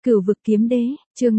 Cửu vực kiếm đế, chương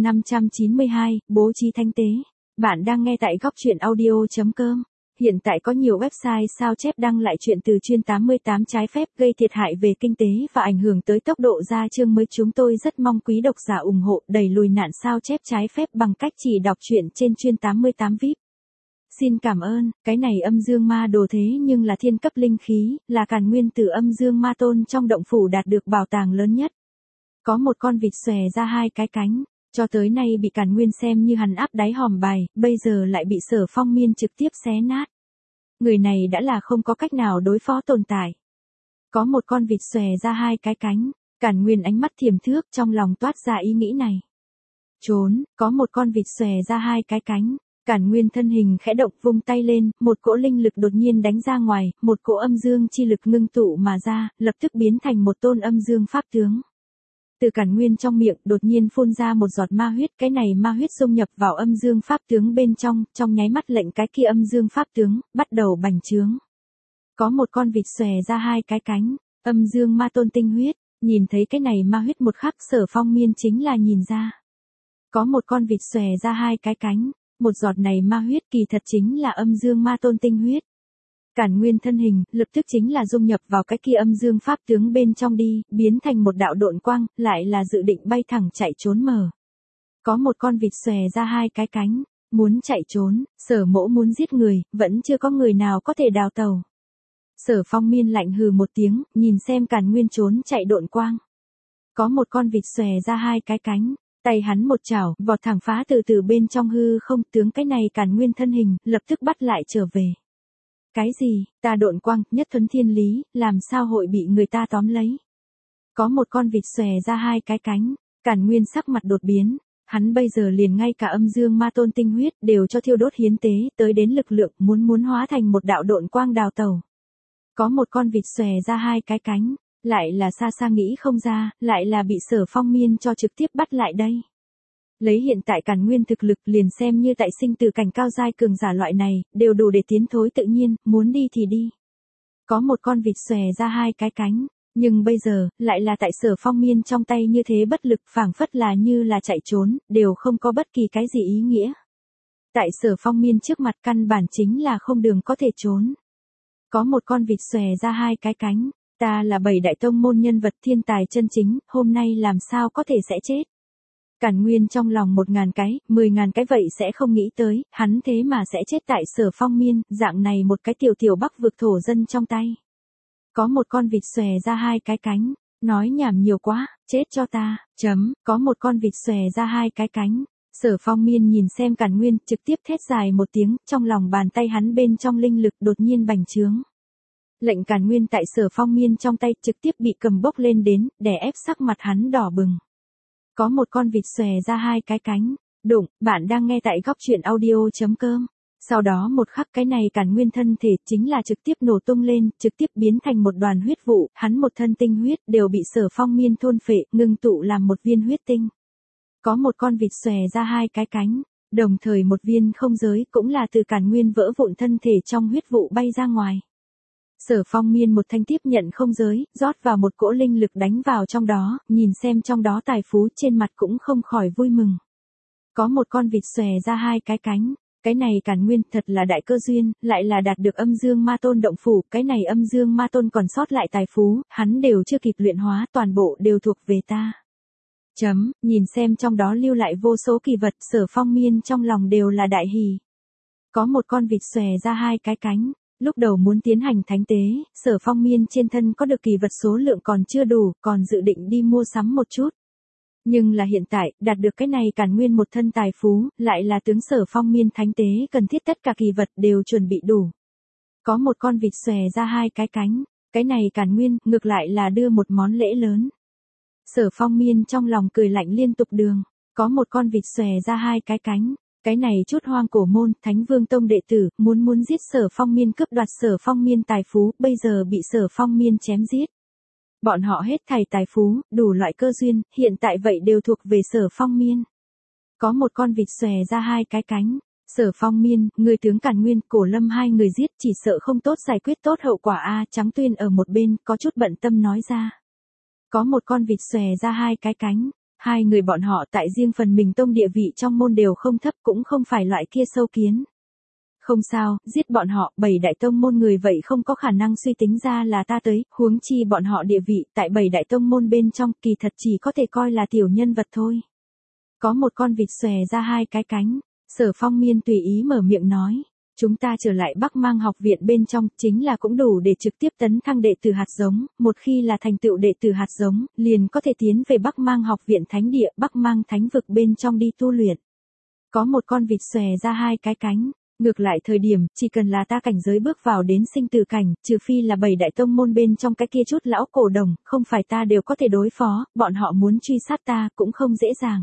592, bố trí thánh tế. Bạn đang nghe tại góc truyện audio.com. Hiện tại có nhiều website sao chép đăng lại chuyện từ chuyên 88 trái phép gây thiệt hại về kinh tế và ảnh hưởng tới tốc độ ra chương mới. Chúng tôi rất mong quý độc giả ủng hộ đẩy lùi nạn sao chép trái phép bằng cách chỉ đọc truyện trên chuyên 88 VIP. Xin cảm ơn, cái này âm dương ma đồ thế nhưng là thiên cấp linh khí, là càn nguyên từ âm dương ma tôn trong động phủ đạt được bảo tàng lớn nhất. Có một con vịt xòe ra hai cái cánh, cho tới nay bị càn nguyên xem như hằn áp đáy hòm bài, bây giờ lại bị Sở Phong Miên trực tiếp xé nát. Người này đã là không có cách nào đối phó tồn tại. Có một con vịt xòe ra hai cái cánh, càn nguyên ánh mắt thiềm thước trong lòng toát ra ý nghĩ này. Trốn, có một con vịt xòe ra hai cái cánh. Càn nguyên thân hình khẽ động vung tay lên, một cỗ linh lực đột nhiên đánh ra ngoài, một cỗ âm dương chi lực ngưng tụ mà ra, lập tức biến thành một tôn âm dương pháp tướng. Từ Càn nguyên trong miệng đột nhiên phun ra một giọt ma huyết, cái này ma huyết xông nhập vào âm dương pháp tướng bên trong nháy mắt lệnh cái kia âm dương pháp tướng, bắt đầu bành trướng. Có một con vịt xòe ra hai cái cánh, âm dương ma tôn tinh huyết, nhìn thấy cái này ma huyết một khắc Sở Phong Miên chính là nhìn ra. Có một con vịt xòe ra hai cái cánh. Một giọt này ma huyết kỳ thật chính là âm dương ma tôn tinh huyết. Càn nguyên thân hình, lập tức chính là dung nhập vào cái kia âm dương pháp tướng bên trong đi, biến thành một đạo độn quang, lại là dự định bay thẳng chạy trốn mờ. Có một con vịt xòe ra hai cái cánh, muốn chạy trốn, Sở mỗ muốn giết người, vẫn chưa có người nào có thể đào tàu. Sở Phong Miên lạnh hừ một tiếng, nhìn xem Càn nguyên trốn chạy độn quang. Có một con vịt xòe ra hai cái cánh. Tay hắn một chảo, vọt thẳng phá từ bên trong hư không, tướng cái này Càn nguyên thân hình, lập tức bắt lại trở về. Cái gì, ta độn quang, nhất thuấn thiên lý, làm sao hội bị người ta tóm lấy. Có một con vịt xòe ra hai cái cánh, Càn nguyên sắc mặt đột biến, hắn bây giờ liền ngay cả âm dương ma tôn tinh huyết đều cho thiêu đốt hiến tế, tới đến lực lượng muốn hóa thành một đạo độn quang đào tẩu. Có một con vịt xòe ra hai cái cánh. Lại là xa nghĩ không ra, lại là bị Sở Phong Miên cho trực tiếp bắt lại đây. Lấy hiện tại Càn nguyên thực lực liền xem như tại sinh từ cảnh cao giai cường giả loại này, đều đủ để tiến thối tự nhiên, muốn đi thì đi. Có một con vịt xòe ra hai cái cánh, nhưng bây giờ, lại là tại Sở Phong Miên trong tay như thế bất lực, phảng phất là như là chạy trốn, đều không có bất kỳ cái gì ý nghĩa. Tại Sở Phong Miên trước mặt căn bản chính là không đường có thể trốn. Có một con vịt xòe ra hai cái cánh. Ta là 7 đại tông môn nhân vật thiên tài chân chính, hôm nay làm sao có thể sẽ chết. Càn nguyên trong lòng 1.000 cái, 10.000 cái vậy sẽ không nghĩ tới, hắn thế mà sẽ chết tại Sở Phong Miên, dạng này một cái tiểu bắc vực thổ dân trong tay. Có một con vịt xòe ra hai cái cánh, nói nhảm nhiều quá, chết cho ta, có một con vịt xòe ra hai cái cánh. Sở Phong Miên nhìn xem Càn nguyên, trực tiếp thét dài một tiếng, trong lòng bàn tay hắn bên trong linh lực đột nhiên bành trướng. Lệnh Càn nguyên tại Sở Phong Miên trong tay trực tiếp bị cầm bốc lên đến, đè ép sắc mặt hắn đỏ bừng. Có một con vịt xòe ra hai cái cánh, đụng, bạn đang nghe tại góc truyện audio.com. Sau đó một khắc cái này Càn nguyên thân thể chính là trực tiếp nổ tung lên, trực tiếp biến thành một đoàn huyết vụ, hắn một thân tinh huyết đều bị Sở Phong Miên thôn phệ, ngưng tụ làm một viên huyết tinh. Có một con vịt xòe ra hai cái cánh, đồng thời một viên không giới cũng là từ Càn nguyên vỡ vụn thân thể trong huyết vụ bay ra ngoài. Sở Phong Miên một thanh tiếp nhận không giới, rót vào một cỗ linh lực đánh vào trong đó, nhìn xem trong đó tài phú trên mặt cũng không khỏi vui mừng. Có một con vịt xòe ra hai cái cánh, cái này Càn nguyên thật là đại cơ duyên, lại là đạt được âm dương ma tôn động phủ, cái này âm dương ma tôn còn sót lại tài phú, hắn đều chưa kịp luyện hóa, toàn bộ đều thuộc về ta. Nhìn xem trong đó lưu lại vô số kỳ vật, Sở Phong Miên trong lòng đều là đại hỉ. Có một con vịt xòe ra hai cái cánh. Lúc đầu muốn tiến hành thánh tế, Sở Phong Miên trên thân có được kỳ vật số lượng còn chưa đủ, còn dự định đi mua sắm một chút. Nhưng là hiện tại, đạt được cái này Càn nguyên một thân tài phú, lại là tướng Sở Phong Miên thánh tế cần thiết tất cả kỳ vật đều chuẩn bị đủ. Có một con vịt xòe ra hai cái cánh, cái này Càn nguyên ngược lại là đưa một món lễ lớn. Sở Phong Miên trong lòng cười lạnh liên tục đường, có một con vịt xòe ra hai cái cánh. Cái này chút hoang cổ môn, Thánh Vương Tông đệ tử, muốn giết Sở Phong Miên cướp đoạt Sở Phong Miên tài phú, bây giờ bị Sở Phong Miên chém giết. Bọn họ hết thảy tài phú, đủ loại cơ duyên, hiện tại vậy đều thuộc về Sở Phong Miên. Có một con vịt xòe ra hai cái cánh. Sở Phong Miên, người tướng Càn nguyên, Cổ Lâm hai người giết chỉ sợ không tốt giải quyết tốt hậu quả a. Trắng Tuyên ở một bên, có chút bận tâm nói ra. Có một con vịt xòe ra hai cái cánh. Hai người bọn họ tại riêng phần mình tông địa vị trong môn đều không thấp, cũng không phải loại kia sâu kiến. Không sao, giết bọn họ, 7 đại tông môn người vậy không có khả năng suy tính ra là ta tới, huống chi bọn họ địa vị tại 7 đại tông môn bên trong, kỳ thật chỉ có thể coi là tiểu nhân vật thôi. Có một con vịt xòe ra hai cái cánh, Sở Phong Miên tùy ý mở miệng nói. Chúng ta trở lại Bắc Mang học viện bên trong, chính là cũng đủ để trực tiếp tấn thăng đệ tử hạt giống, một khi là thành tựu đệ tử hạt giống, liền có thể tiến về Bắc Mang học viện thánh địa, Bắc Mang thánh vực bên trong đi tu luyện. Có một con vịt xòe ra hai cái cánh, ngược lại thời điểm, chỉ cần là ta cảnh giới bước vào đến sinh tử cảnh, trừ phi là 7 đại tông môn bên trong cái kia chút lão cổ đồng, không phải ta đều có thể đối phó, bọn họ muốn truy sát ta cũng không dễ dàng.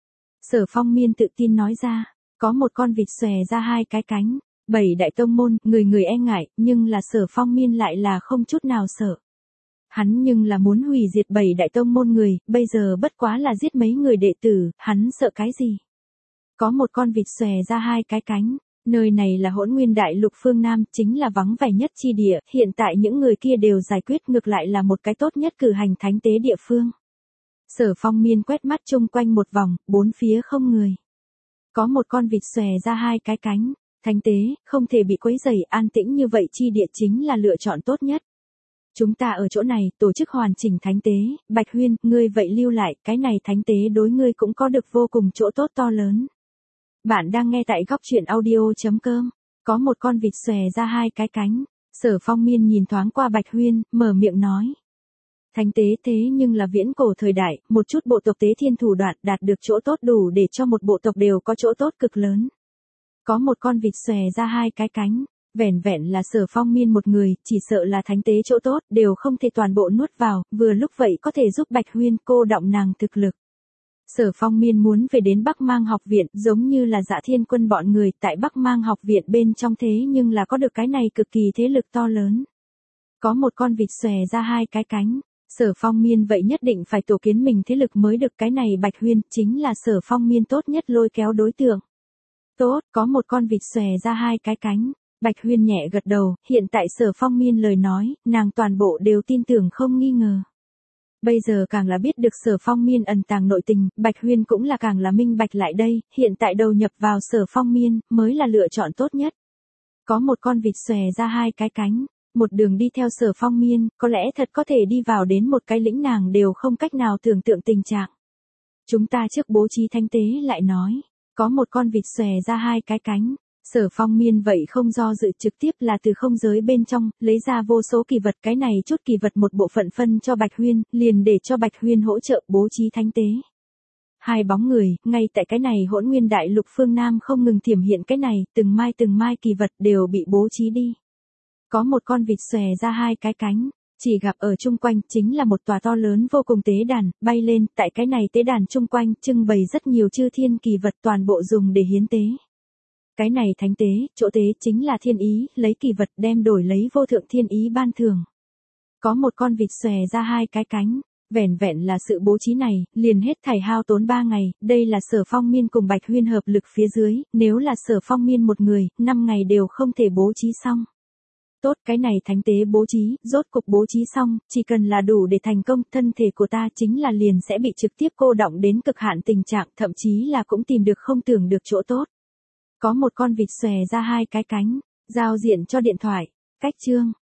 Sở Phong Miên tự tin nói ra, có một con vịt xòe ra hai cái cánh. 7 đại tông môn, người người e ngại, nhưng là Sở Phong Miên lại là không chút nào sợ. Hắn nhưng là muốn hủy diệt 7 đại tông môn người, bây giờ bất quá là giết mấy người đệ tử, hắn sợ cái gì? Có một con vịt xòe ra hai cái cánh, nơi này là Hỗn Nguyên Đại Lục phương Nam, chính là vắng vẻ nhất chi địa, hiện tại những người kia đều giải quyết, ngược lại là một cái tốt nhất cử hành thánh tế địa phương. Sở Phong Miên quét mắt chung quanh một vòng, bốn phía không người. Có một con vịt xòe ra hai cái cánh. Thánh tế, không thể bị quấy rầy, an tĩnh như vậy chi địa chính là lựa chọn tốt nhất. Chúng ta ở chỗ này, tổ chức hoàn chỉnh thánh tế, Bạch Huyên, ngươi vậy lưu lại, cái này thánh tế đối ngươi cũng có được vô cùng chỗ tốt to lớn. Bạn đang nghe tại góc truyện audio.com, có một con vịt xòe ra hai cái cánh, Sở Phong Miên nhìn thoáng qua Bạch Huyên, mở miệng nói. Thánh tế thế nhưng là viễn cổ thời đại, một chút bộ tộc tế thiên thủ đoạn đạt được chỗ tốt đủ để cho một bộ tộc đều có chỗ tốt cực lớn. Có một con vịt xòe ra hai cái cánh, vẻn vẹn là Sở Phong Miên một người, chỉ sợ là thánh tế chỗ tốt, đều không thể toàn bộ nuốt vào, vừa lúc vậy có thể giúp Bạch Huyên cô động nàng thực lực. Sở Phong Miên muốn về đến Bắc Mang học viện, giống như là Dạ Thiên Quân bọn người tại Bắc Mang học viện bên trong thế nhưng là có được cái này cực kỳ thế lực to lớn. Có một con vịt xòe ra hai cái cánh, Sở Phong Miên vậy nhất định phải tổ kiến mình thế lực mới được, cái này Bạch Huyên chính là Sở Phong Miên tốt nhất lôi kéo đối tượng. Tốt, có một con vịt xòe ra hai cái cánh. Bạch Huyên nhẹ gật đầu, hiện tại Sở Phong Miên lời nói, nàng toàn bộ đều tin tưởng không nghi ngờ. Bây giờ càng là biết được Sở Phong Miên ẩn tàng nội tình, Bạch Huyên cũng là càng là minh bạch lại đây, hiện tại đầu nhập vào Sở Phong Miên, mới là lựa chọn tốt nhất. Có một con vịt xòe ra hai cái cánh, một đường đi theo Sở Phong Miên, có lẽ thật có thể đi vào đến một cái lĩnh nàng đều không cách nào tưởng tượng tình trạng. Chúng ta trước bố trí thánh tế lại nói. Có một con vịt xòe ra hai cái cánh, Sở Phong Miên vậy không do dự, trực tiếp là từ không giới bên trong, lấy ra vô số kỳ vật, cái này chút kỳ vật một bộ phận phân cho Bạch Huyên, liền để cho Bạch Huyên hỗ trợ bố trí thánh tế. Hai bóng người, ngay tại cái này Hỗn Nguyên Đại Lục phương Nam không ngừng thiểm hiện cái này, từng mai kỳ vật đều bị bố trí đi. Có một con vịt xòe ra hai cái cánh, chỉ gặp ở chung quanh chính là một tòa to lớn vô cùng tế đàn, bay lên, tại cái này tế đàn chung quanh trưng bày rất nhiều chư thiên kỳ vật toàn bộ dùng để hiến tế. Cái này thánh tế, chỗ tế chính là thiên ý, lấy kỳ vật đem đổi lấy vô thượng thiên ý ban thưởng. Có một con vịt xòe ra hai cái cánh, vẻn vẹn là sự bố trí này, liền hết thảy hao tốn 3 ngày, đây là Sở Phong Miên cùng Bạch Huyên hợp lực phía dưới, nếu là Sở Phong Miên một người, 5 ngày đều không thể bố trí xong. Tốt, cái này thánh tế bố trí, rốt cục bố trí xong, chỉ cần là đủ để thành công, thân thể của ta chính là liền sẽ bị trực tiếp cô động đến cực hạn tình trạng, thậm chí là cũng tìm được không tưởng được chỗ tốt. Có một con vịt xòe ra hai cái cánh, giao diện cho điện thoại, cách chương.